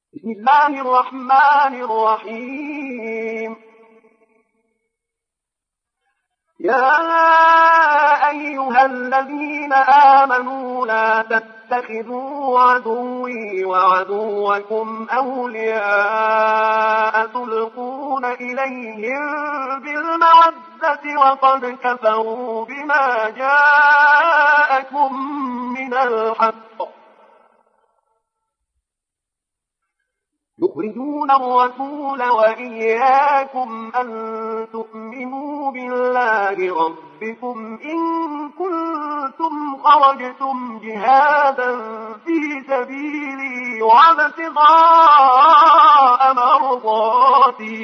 بسم الله الرحمن الرحيم. يا أيها الذين آمنوا لا تتخذوا عدوي وعدوكم أولياء تلقون إليهم بالمودة وقد كفروا بما جاءكم من الحق يخرجون الرسول وإياكم أن تؤمنوا بالله ربكم إن كنتم خرجتم جهادا في سبيلي وابتغاء مرضاتي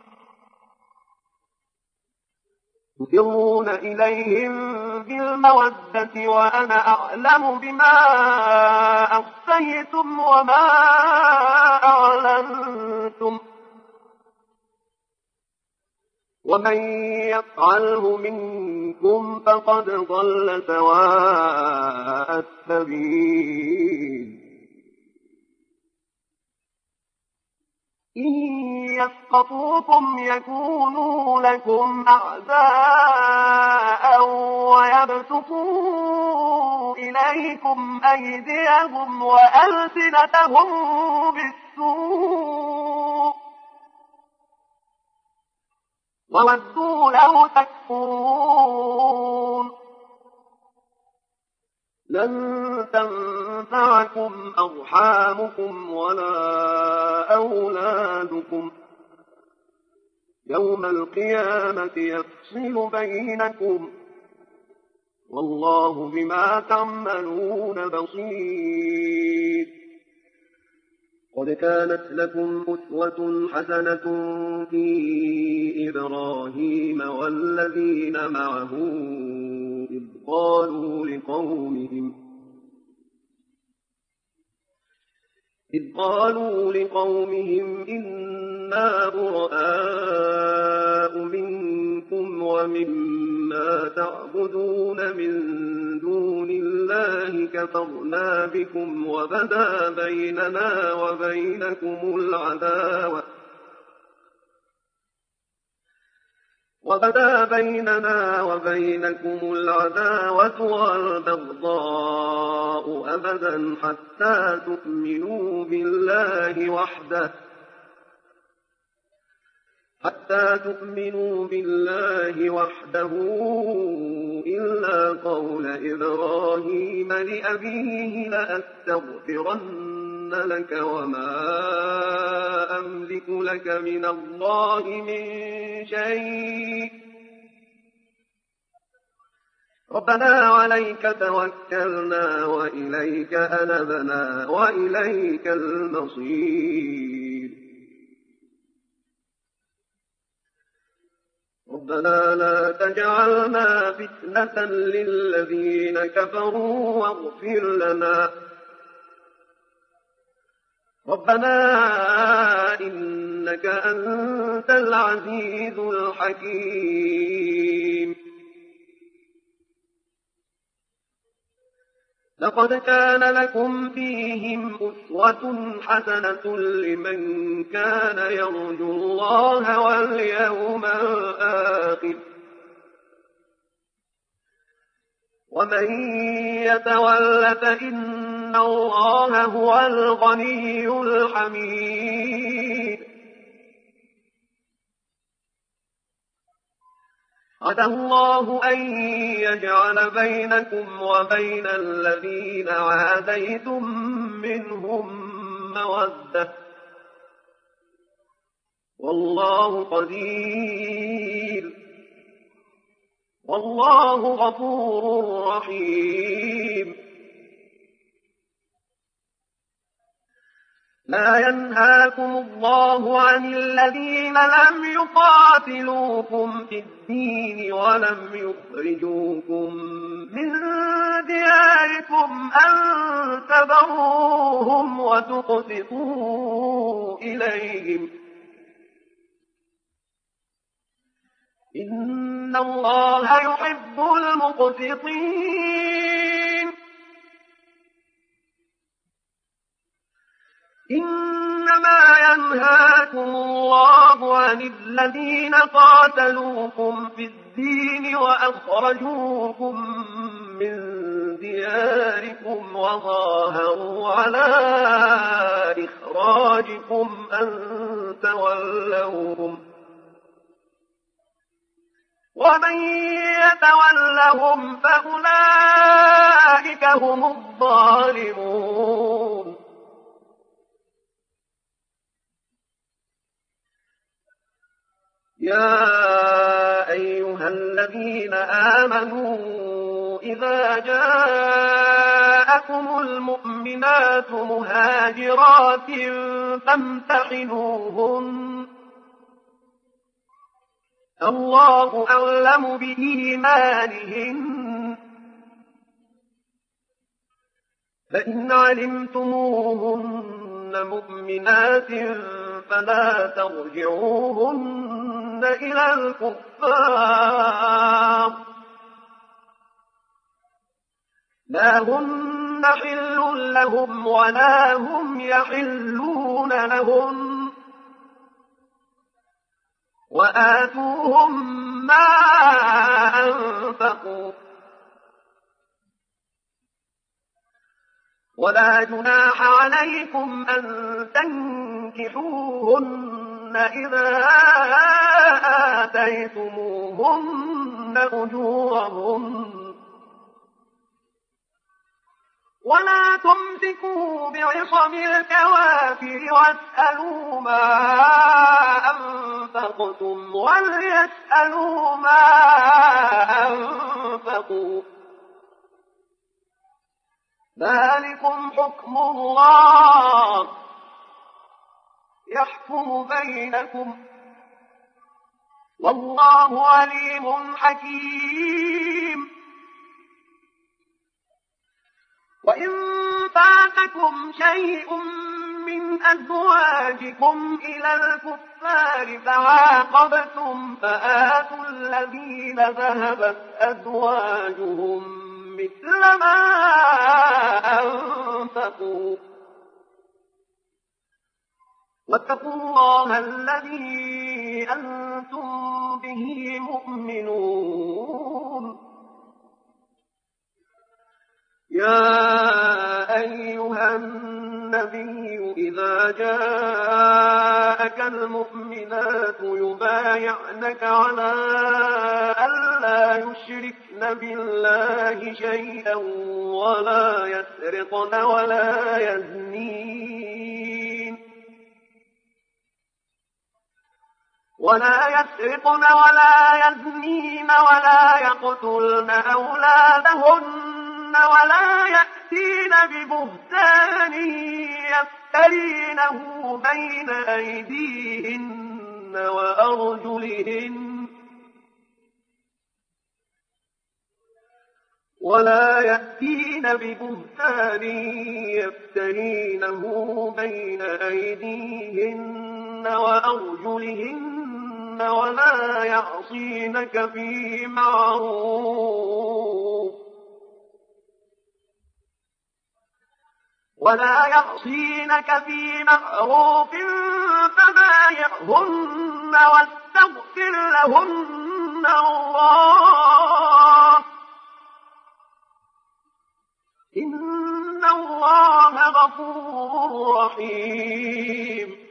تسرون إليهم بالمودة وأنا أعلم بما أخفيتم وما أعلنتم ومن يفعله منكم فقد ضل سواء السبيل. إن يسقطوكم يكونوا لكم أعداء ويبسطوا إليكم أيديهم وألسنتهم بالسوء وودوا لو تكفرون. لن تنفعكم أرحامكم ولا أولادكم يوم القيامة يفصل بينكم والله بما تعملون بصير. قد كانت لكم أسوة حسنة في إبراهيم والذين معه إذ قالوا لقومهم إنا براء منكم ومما تعبدون من دون الله كفرنا بكم وبدا بيننا وبينكم العداوة والبغضاء أبدا حتى تؤمنوا بالله وحده إلا قول إبراهيم لأبيه لأستغفرن لك وما أملك لك من الله من شيء ربنا عليك توكلنا وإليك أنبنا وإليك المصير. ربنا لا تجعلنا فتنة للذين كفروا واغفر لنا ربنا إنك أنت العزيز الحكيم. لقد كان لكم فيهم أسوة حسنة لمن كان يرجو الله واليوم الآخر ومن يتول فإن الله هو الغني الحميد. عسى الله أن يجعل بينكم وبين الذين عاديتم منهم مودة والله قدير والله غفور رحيم. لا ينهاكم الله عن الذين لم يقاتلوكم في الدين ولم يخرجوكم من دياركم أن تبروهم وتقسطوا إليهم إن الله يحب المقسطين. إن إنما ينهاكم الله عن الذين قاتلوكم في الدين وأخرجوكم من دياركم وظاهروا على إخراجكم أن تولوهم ومن يتولهم فأولئك هم الظالمون. يا أيها الذين آمنوا إذا جاءكم المؤمنات مهاجرات فامتحنوهن الله أعلم بإيمانهن فإن علمتموهن مؤمنات فلا ترجعوهن إلى الكفار لا هن حل لهم ولا هم يحلون لهن وآتوهم ما أنفقوا ولا جناح عليكم أن تنكحوهن إذا آتيتموهن أجورهن ولا تمسكوا بعصم الكوافر واسألوا ما أنفقتم وليسألوا ما أنفقوا ذلكم حكم الله يحكم بينكم والله عليم حكيم. وإن فاتكم شيء من أزواجكم إلى الكفار فعاقبتم فآتوا الذين ذهبت أزواجهم مثل ما أنفقوا واتقوا الله الذي أنتم به مؤمنون. يا أيها النبي إذا جاءك المؤمنات يبايعنك على ألا يشركن بالله شيئا ولا يسرقن ولا يزنين ولا يقتلن أولادهن ولا يأتين ببهتان يفترينه بين أيديهن وأرجلهن ولا يعصينك في معروف فبايعهن واستغفر لهن الله إن الله غفور رحيم.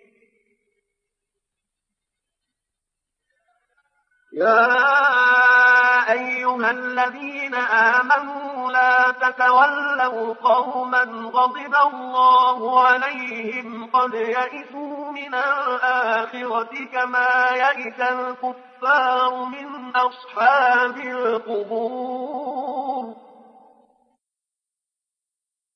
يا أيها الذين آمنوا لا تتولوا قوما غضب الله عليهم قد يئسوا من الآخرة كما يئس الكفار من أصحاب القبور